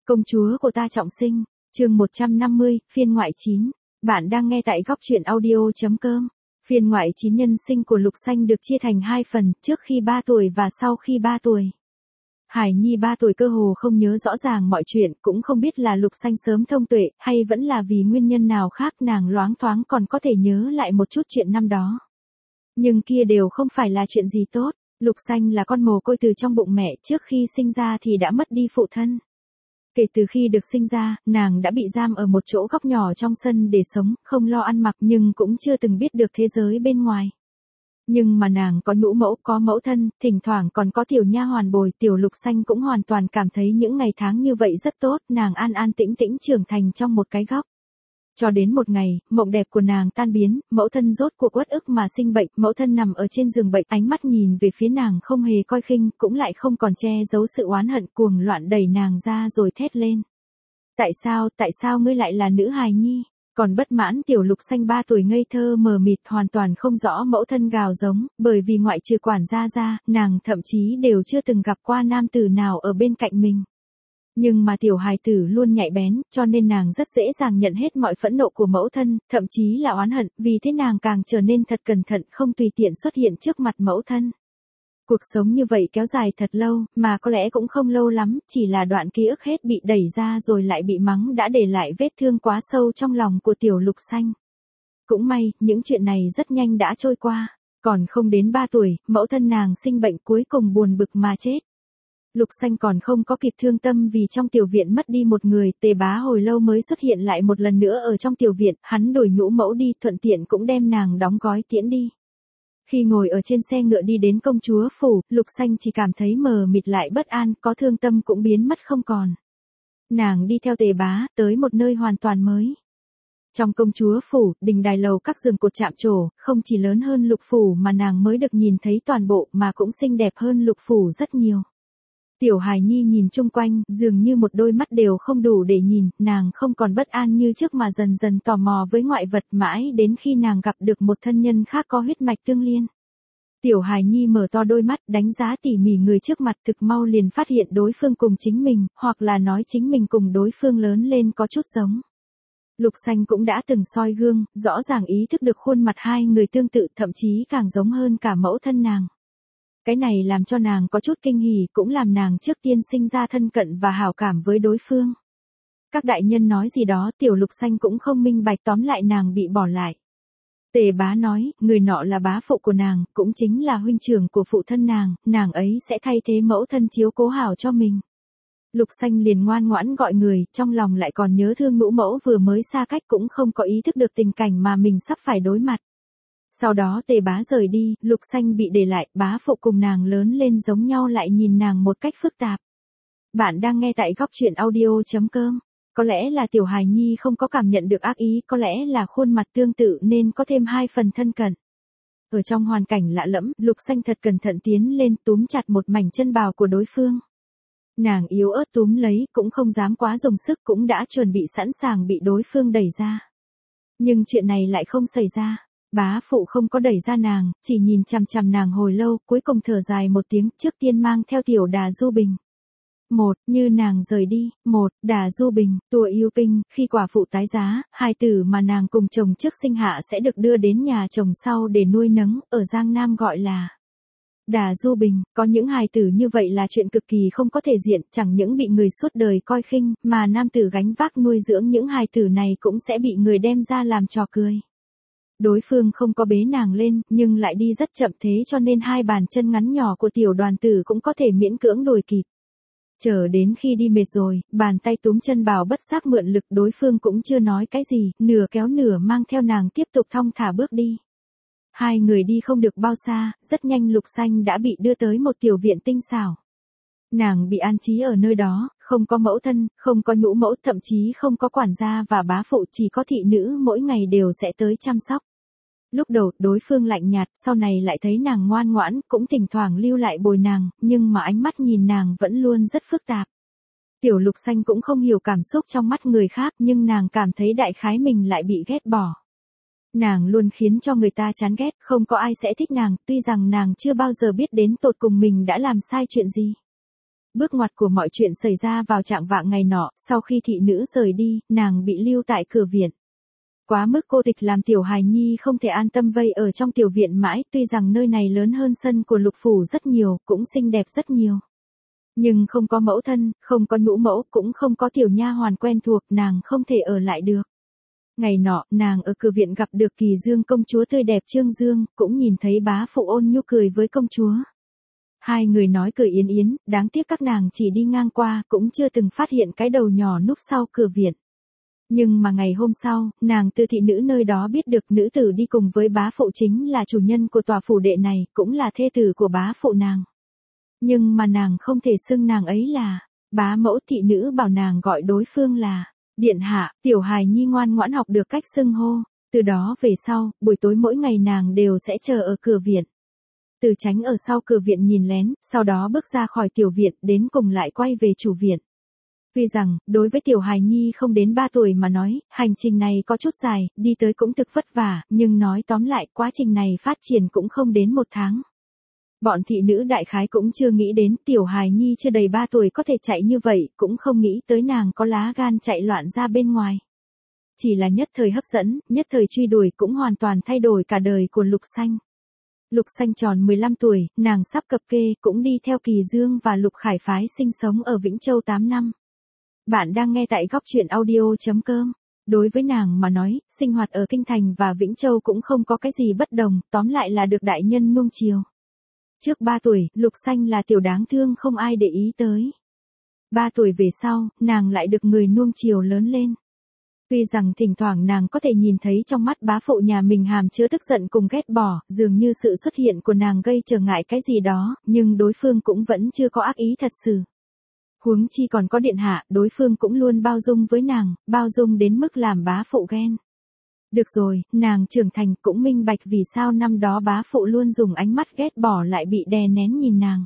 Công chúa của ta trọng sinh, chương 150, phiên ngoại 9. Bạn đang nghe tại góc truyện audio.com. Phiên ngoại 9 nhân sinh của Lục Xanh được chia thành 2 phần, trước khi 3 tuổi và sau khi 3 tuổi. Hải Nhi 3 tuổi cơ hồ không nhớ rõ ràng mọi chuyện, cũng không biết là Lục Xanh sớm thông tuệ, hay vẫn là vì nguyên nhân nào khác nàng loáng thoáng còn có thể nhớ lại một chút chuyện năm đó. Nhưng kia đều không phải là chuyện gì tốt. Lục Xanh là con mồ côi từ trong bụng mẹ, trước khi sinh ra thì đã mất đi phụ thân. Kể từ khi được sinh ra, nàng đã bị giam ở một chỗ góc nhỏ trong sân để sống, không lo ăn mặc nhưng cũng chưa từng biết được thế giới bên ngoài. Nhưng mà nàng có nhũ mẫu, có mẫu thân, thỉnh thoảng còn có tiểu nha hoàn bồi, tiểu Lục Xanh cũng hoàn toàn cảm thấy những ngày tháng như vậy rất tốt, nàng an an tĩnh tĩnh trưởng thành trong một cái góc. Cho đến một ngày, mộng đẹp của nàng tan biến, mẫu thân rốt cuộc uất ức mà sinh bệnh, mẫu thân nằm ở trên giường bệnh, ánh mắt nhìn về phía nàng không hề coi khinh, cũng lại không còn che giấu sự oán hận, cuồng loạn đẩy nàng ra rồi thét lên. Tại sao ngươi lại là nữ hài nhi? Còn bất mãn tiểu Lục Xanh 3 tuổi ngây thơ mờ mịt hoàn toàn không rõ mẫu thân gào giống, bởi vì ngoại trừ quản gia ra, nàng thậm chí đều chưa từng gặp qua nam tử nào ở bên cạnh mình. Nhưng mà tiểu hài tử luôn nhạy bén, cho nên nàng rất dễ dàng nhận hết mọi phẫn nộ của mẫu thân, thậm chí là oán hận, vì thế nàng càng trở nên thật cẩn thận, không tùy tiện xuất hiện trước mặt mẫu thân. Cuộc sống như vậy kéo dài thật lâu, mà có lẽ cũng không lâu lắm, chỉ là đoạn ký ức hết bị đẩy ra rồi lại bị mắng đã để lại vết thương quá sâu trong lòng của tiểu Lục Xanh. Cũng may, những chuyện này rất nhanh đã trôi qua, còn không đến 3 tuổi, mẫu thân nàng sinh bệnh cuối cùng buồn bực mà chết. Lục Xanh còn không có kịp thương tâm vì trong tiểu viện mất đi một người, Tề Bá hồi lâu mới xuất hiện lại một lần nữa ở trong tiểu viện, hắn đổi nhũ mẫu đi, thuận tiện cũng đem nàng đóng gói tiễn đi. Khi ngồi ở trên xe ngựa đi đến công chúa phủ, Lục Xanh chỉ cảm thấy mờ mịt lại bất an, có thương tâm cũng biến mất không còn. Nàng đi theo Tề Bá, tới một nơi hoàn toàn mới. Trong công chúa phủ, đình đài lầu các giường cột chạm trổ, không chỉ lớn hơn Lục phủ mà nàng mới được nhìn thấy toàn bộ mà cũng xinh đẹp hơn Lục phủ rất nhiều. Tiểu hài nhi nhìn chung quanh, dường như một đôi mắt đều không đủ để nhìn, nàng không còn bất an như trước mà dần dần tò mò với ngoại vật mãi đến khi nàng gặp được một thân nhân khác có huyết mạch tương liên. Tiểu hài nhi mở to đôi mắt đánh giá tỉ mỉ người trước mặt, thực mau liền phát hiện đối phương cùng chính mình, hoặc là nói chính mình cùng đối phương lớn lên có chút giống. Lục Xanh cũng đã từng soi gương, rõ ràng ý thức được khuôn mặt hai người tương tự, thậm chí càng giống hơn cả mẫu thân nàng. Cái này làm cho nàng có chút kinh hỉ, cũng làm nàng trước tiên sinh ra thân cận và hảo cảm với đối phương. Các đại nhân nói gì đó, tiểu Lục Xanh cũng không minh bạch, tóm lại nàng bị bỏ lại. Tề Bá nói, người nọ là bá phụ của nàng, cũng chính là huynh trưởng của phụ thân nàng ấy sẽ thay thế mẫu thân chiếu cố hảo cho mình. Lục Xanh liền ngoan ngoãn gọi người, trong lòng lại còn nhớ thương nhũ mẫu vừa mới xa cách, cũng không có ý thức được tình cảnh mà mình sắp phải đối mặt. Sau đó Tề Bá rời đi, Lục Xanh bị để lại, bá phụ cùng nàng lớn lên giống nhau lại nhìn nàng một cách phức tạp. Bạn đang nghe tại góc truyện audio.com. Có lẽ là tiểu hài nhi không có cảm nhận được ác ý, có lẽ là khuôn mặt tương tự nên có thêm 2 phần thân cận. Ở trong hoàn cảnh lạ lẫm, Lục Xanh thật cẩn thận tiến lên túm chặt một mảnh chân bào của đối phương. Nàng yếu ớt túm lấy, cũng không dám quá dùng sức, cũng đã chuẩn bị sẵn sàng bị đối phương đẩy ra. Nhưng chuyện này lại không xảy ra. Bá phụ không có đẩy ra nàng, chỉ nhìn chằm chằm nàng hồi lâu, cuối cùng thở dài một tiếng, trước tiên mang theo tiểu Đà Du Bình. Như nàng rời đi, Đà Du Bình, tuổi yêu Pinh, khi quả phụ tái giá, hài tử mà nàng cùng chồng trước sinh hạ sẽ được đưa đến nhà chồng sau để nuôi nấng, ở Giang Nam gọi là Đà Du Bình. Có những hài tử như vậy là chuyện cực kỳ không có thể diện, chẳng những bị người suốt đời coi khinh, mà nam tử gánh vác nuôi dưỡng những hài tử này cũng sẽ bị người đem ra làm trò cười. Đối phương không có bế nàng lên, nhưng lại đi rất chậm, thế cho nên 2 bàn chân ngắn nhỏ của tiểu đoàn tử cũng có thể miễn cưỡng đuổi kịp. Chờ đến khi đi mệt rồi, bàn tay túm chân bào bất giác mượn lực, đối phương cũng chưa nói cái gì, nửa kéo nửa mang theo nàng tiếp tục thong thả bước đi. 2 người đi không được bao xa, rất nhanh Lục Xanh đã bị đưa tới một tiểu viện tinh xảo. Nàng bị an trí ở nơi đó, không có mẫu thân, không có nhũ mẫu, thậm chí không có quản gia và bá phụ, chỉ có thị nữ mỗi ngày đều sẽ tới chăm sóc. Lúc đầu, đối phương lạnh nhạt, sau này lại thấy nàng ngoan ngoãn, cũng thỉnh thoảng lưu lại bồi nàng, nhưng mà ánh mắt nhìn nàng vẫn luôn rất phức tạp. Tiểu Lục Xanh cũng không hiểu cảm xúc trong mắt người khác, nhưng nàng cảm thấy đại khái mình lại bị ghét bỏ. Nàng luôn khiến cho người ta chán ghét, không có ai sẽ thích nàng, tuy rằng nàng chưa bao giờ biết đến tột cùng mình đã làm sai chuyện gì. Bước ngoặt của mọi chuyện xảy ra vào trạng vạng ngày nọ, sau khi thị nữ rời đi, nàng bị lưu tại cửa viện. Quá mức cô tịch làm Tiểu Hài Nhi không thể an tâm vây ở trong tiểu viện mãi, tuy rằng nơi này lớn hơn sân của Lục phủ rất nhiều, cũng xinh đẹp rất nhiều. Nhưng không có mẫu thân, không có nhũ mẫu, cũng không có tiểu nha hoàn quen thuộc, nàng không thể ở lại được. Ngày nọ, nàng ở cửa viện gặp được Kỳ Dương công chúa tươi đẹp Trương Dương, cũng nhìn thấy bá phụ Ôn Nhu cười với công chúa. Hai người nói cười yến yến, đáng tiếc các nàng chỉ đi ngang qua, cũng chưa từng phát hiện cái đầu nhỏ núp sau cửa viện. Nhưng mà ngày hôm sau, nàng từ thị nữ nơi đó biết được nữ tử đi cùng với bá phụ chính là chủ nhân của tòa phủ đệ này, cũng là thê tử của bá phụ nàng. Nhưng mà nàng không thể xưng nàng ấy là bá mẫu, thị nữ bảo nàng gọi đối phương là điện hạ. Tiểu Hài Nhi ngoan ngoãn học được cách xưng hô, từ đó về sau, buổi tối mỗi ngày nàng đều sẽ chờ ở cửa viện. Từ tránh ở sau cửa viện nhìn lén, sau đó bước ra khỏi tiểu viện, đến cùng lại quay về chủ viện. Tuy rằng, đối với Tiểu Hài Nhi không đến 3 tuổi mà nói, hành trình này có chút dài, đi tới cũng thực vất vả, nhưng nói tóm lại, quá trình này phát triển cũng không đến 1 tháng. Bọn thị nữ đại khái cũng chưa nghĩ đến Tiểu Hài Nhi chưa đầy 3 tuổi có thể chạy như vậy, cũng không nghĩ tới nàng có lá gan chạy loạn ra bên ngoài. Chỉ là nhất thời hấp dẫn, nhất thời truy đuổi cũng hoàn toàn thay đổi cả đời của Lục Xanh. Lục Xanh tròn 15 tuổi, nàng sắp cập kê, cũng đi theo Kỳ Dương và Lục Khải phái sinh sống ở Vĩnh Châu 8 năm. Bạn đang nghe tại góc truyện audio.com. Đối với nàng mà nói, sinh hoạt ở Kinh Thành và Vĩnh Châu cũng không có cái gì bất đồng, tóm lại là được đại nhân nuông chiều. Trước 3 tuổi, Lục Xanh là tiểu đáng thương không ai để ý tới. 3 tuổi về sau, nàng lại được người nuông chiều lớn lên. Tuy rằng thỉnh thoảng nàng có thể nhìn thấy trong mắt bá phụ nhà mình hàm chứa tức giận cùng ghét bỏ, dường như sự xuất hiện của nàng gây trở ngại cái gì đó, nhưng đối phương cũng vẫn chưa có ác ý thật sự. Huống chi còn có điện hạ, đối phương cũng luôn bao dung với nàng, bao dung đến mức làm bá phụ ghen. Được rồi, nàng trưởng thành cũng minh bạch vì sao năm đó bá phụ luôn dùng ánh mắt ghét bỏ lại bị đè nén nhìn nàng.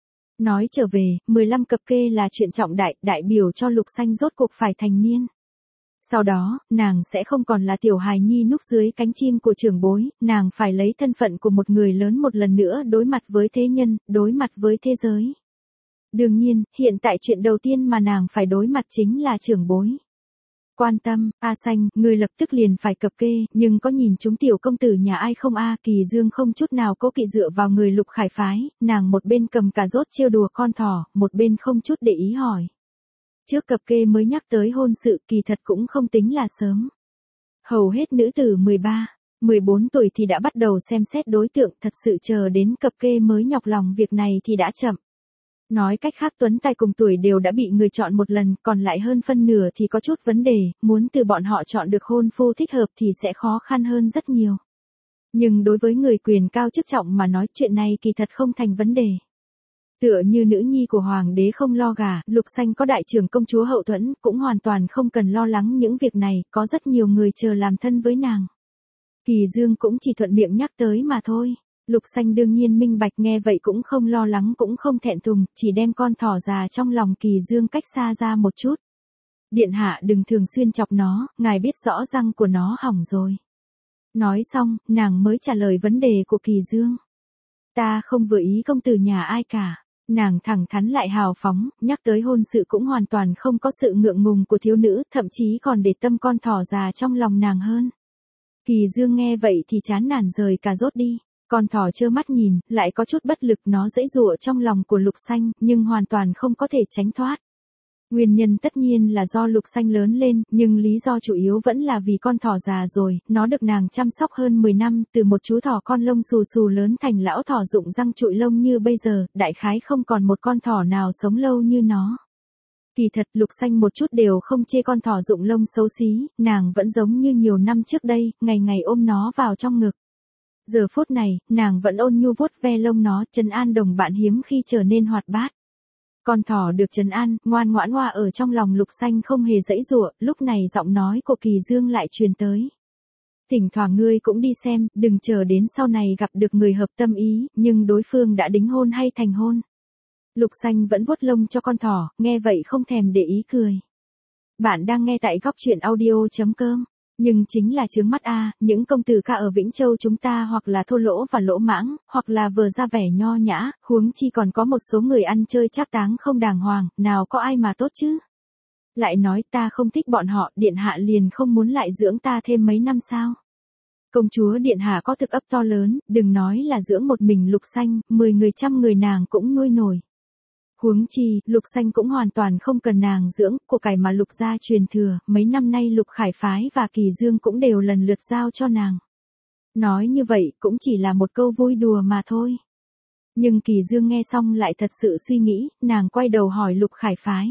Nói trở về, 15 cập kê là chuyện trọng đại, đại biểu cho Lục Xanh rốt cuộc phải thành niên. Sau đó, nàng sẽ không còn là Tiểu Hài Nhi núp dưới cánh chim của trưởng bối, nàng phải lấy thân phận của một người lớn một lần nữa đối mặt với thế nhân, đối mặt với thế giới. Đương nhiên, hiện tại chuyện đầu tiên mà nàng phải đối mặt chính là trưởng bối. Quan tâm, A Xanh, ngươi lập tức liền phải cập kê, nhưng có nhìn chúng tiểu công tử nhà ai không a? Kỳ Dương không chút nào cố kỵ dựa vào người Lục Khải phái, nàng một bên cầm cà rốt trêu đùa con thỏ, một bên không chút để ý hỏi. Trước cập kê mới nhắc tới hôn sự, kỳ thật cũng không tính là sớm. Hầu hết nữ tử 13, 14 tuổi thì đã bắt đầu xem xét đối tượng, thật sự chờ đến cập kê mới nhọc lòng việc này thì đã chậm. Nói cách khác Tuấn Tài cùng tuổi đều đã bị người chọn một lần, còn lại hơn phân nửa thì có chút vấn đề, muốn từ bọn họ chọn được hôn phu thích hợp thì sẽ khó khăn hơn rất nhiều. Nhưng đối với người quyền cao chức trọng mà nói chuyện này kỳ thật không thành vấn đề. Tựa như nữ nhi của hoàng đế không lo gả, Lục Xanh có đại trưởng công chúa hậu thuẫn, cũng hoàn toàn không cần lo lắng những việc này, có rất nhiều người chờ làm thân với nàng. Kỳ Dương cũng chỉ thuận miệng nhắc tới mà thôi. Lục Xanh đương nhiên minh bạch nghe vậy cũng không lo lắng cũng không thẹn thùng, chỉ đem con thỏ già trong lòng Kỳ Dương cách xa ra một chút. Điện hạ đừng thường xuyên chọc nó, ngài biết rõ răng của nó hỏng rồi. Nói xong, nàng mới trả lời vấn đề của Kỳ Dương. Ta không vừa ý công tử nhà ai cả. Nàng thẳng thắn lại hào phóng, nhắc tới hôn sự cũng hoàn toàn không có sự ngượng ngùng của thiếu nữ, thậm chí còn để tâm con thỏ già trong lòng nàng hơn. Kỳ Dương nghe vậy thì chán nản rời cà rốt đi. Con thỏ trơ mắt nhìn, lại có chút bất lực, nó giãy giụa trong lòng của Lục Xanh, nhưng hoàn toàn không có thể tránh thoát. Nguyên nhân tất nhiên là do Lục Xanh lớn lên, nhưng lý do chủ yếu vẫn là vì con thỏ già rồi, nó được nàng chăm sóc hơn 10 năm, từ một chú thỏ con lông xù xù lớn thành lão thỏ rụng răng trụi lông như bây giờ, đại khái không còn một con thỏ nào sống lâu như nó. Kỳ thật Lục Xanh một chút đều không chê con thỏ rụng lông xấu xí, nàng vẫn giống như nhiều năm trước đây, ngày ngày ôm nó vào trong ngực. Giờ phút này, nàng vẫn ôn nhu vuốt ve lông nó, trấn an đồng bạn hiếm khi trở nên hoạt bát. Con thỏ được trấn an, ngoan ngoãn hoa ở trong lòng Lục Xanh không hề giãy giụa, lúc này giọng nói của Kỳ Dương lại truyền tới. Thỉnh thoảng ngươi cũng đi xem, đừng chờ đến sau này gặp được người hợp tâm ý, nhưng đối phương đã đính hôn hay thành hôn. Lục Xanh vẫn vuốt lông cho con thỏ, nghe vậy không thèm để ý cười. Bạn đang nghe tại góc truyện audio.com. Nhưng chính là chướng mắt a, những công tử ca ở Vĩnh Châu chúng ta hoặc là thô lỗ và lỗ mãng, hoặc là vừa ra vẻ nho nhã, huống chi còn có một số người ăn chơi trác táng không đàng hoàng, nào có ai mà tốt chứ. Lại nói ta không thích bọn họ, điện hạ liền không muốn lại dưỡng ta thêm mấy năm sao. Công chúa điện hạ có thực ấp to lớn, đừng nói là dưỡng một mình Lục Xanh, 10 người trăm người nàng cũng nuôi nổi. Huống chi, Lục Xanh cũng hoàn toàn không cần nàng dưỡng, của cải mà Lục gia truyền thừa, mấy năm nay Lục Khải Phái và Kỳ Dương cũng đều lần lượt giao cho nàng. Nói như vậy cũng chỉ là một câu vui đùa mà thôi. Nhưng Kỳ Dương nghe xong lại thật sự suy nghĩ, nàng quay đầu hỏi Lục Khải Phái.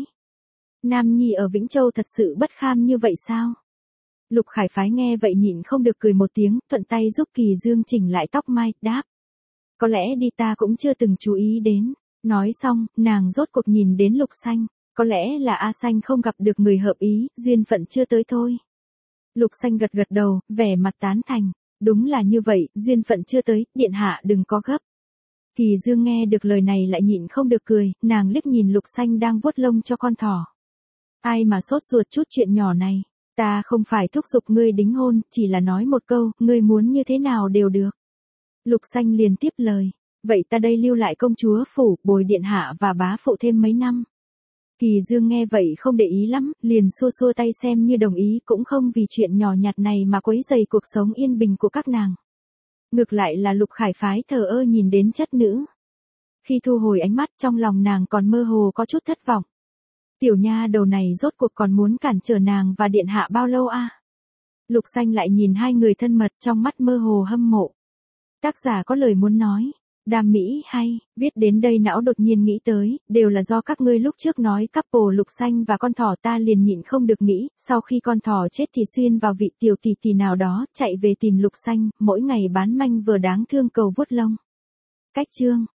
Nam Nhi ở Vĩnh Châu thật sự bất kham như vậy sao? Lục Khải Phái nghe vậy nhịn không được cười một tiếng, thuận tay giúp Kỳ Dương chỉnh lại tóc mai, đáp. Có lẽ đi ta cũng chưa từng chú ý đến. Nói xong, nàng rốt cuộc nhìn đến Lục Xanh. Có lẽ là A Xanh không gặp được người hợp ý, duyên phận chưa tới thôi. Lục Xanh gật gật đầu, vẻ mặt tán thành. Đúng là như vậy, duyên phận chưa tới, điện hạ đừng có gấp. Kỳ Dương nghe được lời này lại nhịn không được cười, nàng liếc nhìn Lục Xanh đang vuốt lông cho con thỏ. Ai mà sốt ruột chút chuyện nhỏ này. Ta không phải thúc giục ngươi đính hôn, chỉ là nói một câu, ngươi muốn như thế nào đều được. Lục Xanh liền tiếp lời, vậy ta đây lưu lại công chúa phủ, bồi điện hạ và bá phụ thêm mấy năm. Kỳ Dương nghe vậy không để ý lắm, liền xua xua tay xem như đồng ý, cũng không vì chuyện nhỏ nhặt này mà quấy rầy cuộc sống yên bình của các nàng. Ngược lại là Lục Khải Phái thờ ơ nhìn đến chất nữ. Khi thu hồi ánh mắt trong lòng nàng còn mơ hồ có chút thất vọng. Tiểu nha đầu này rốt cuộc còn muốn cản trở nàng và điện hạ bao lâu a? Lục Xanh lại nhìn hai người thân mật trong mắt mơ hồ hâm mộ. Tác giả có lời muốn nói. Đam mỹ hay, viết đến đây não đột nhiên nghĩ tới, đều là do các ngươi lúc trước nói couple Lục Xanh và con thỏ, ta liền nhịn không được nghĩ, sau khi con thỏ chết thì xuyên vào vị tiểu tỷ tỷ nào đó, chạy về tìm Lục Xanh, mỗi ngày bán manh vừa đáng thương cầu vuốt lông. Cách chương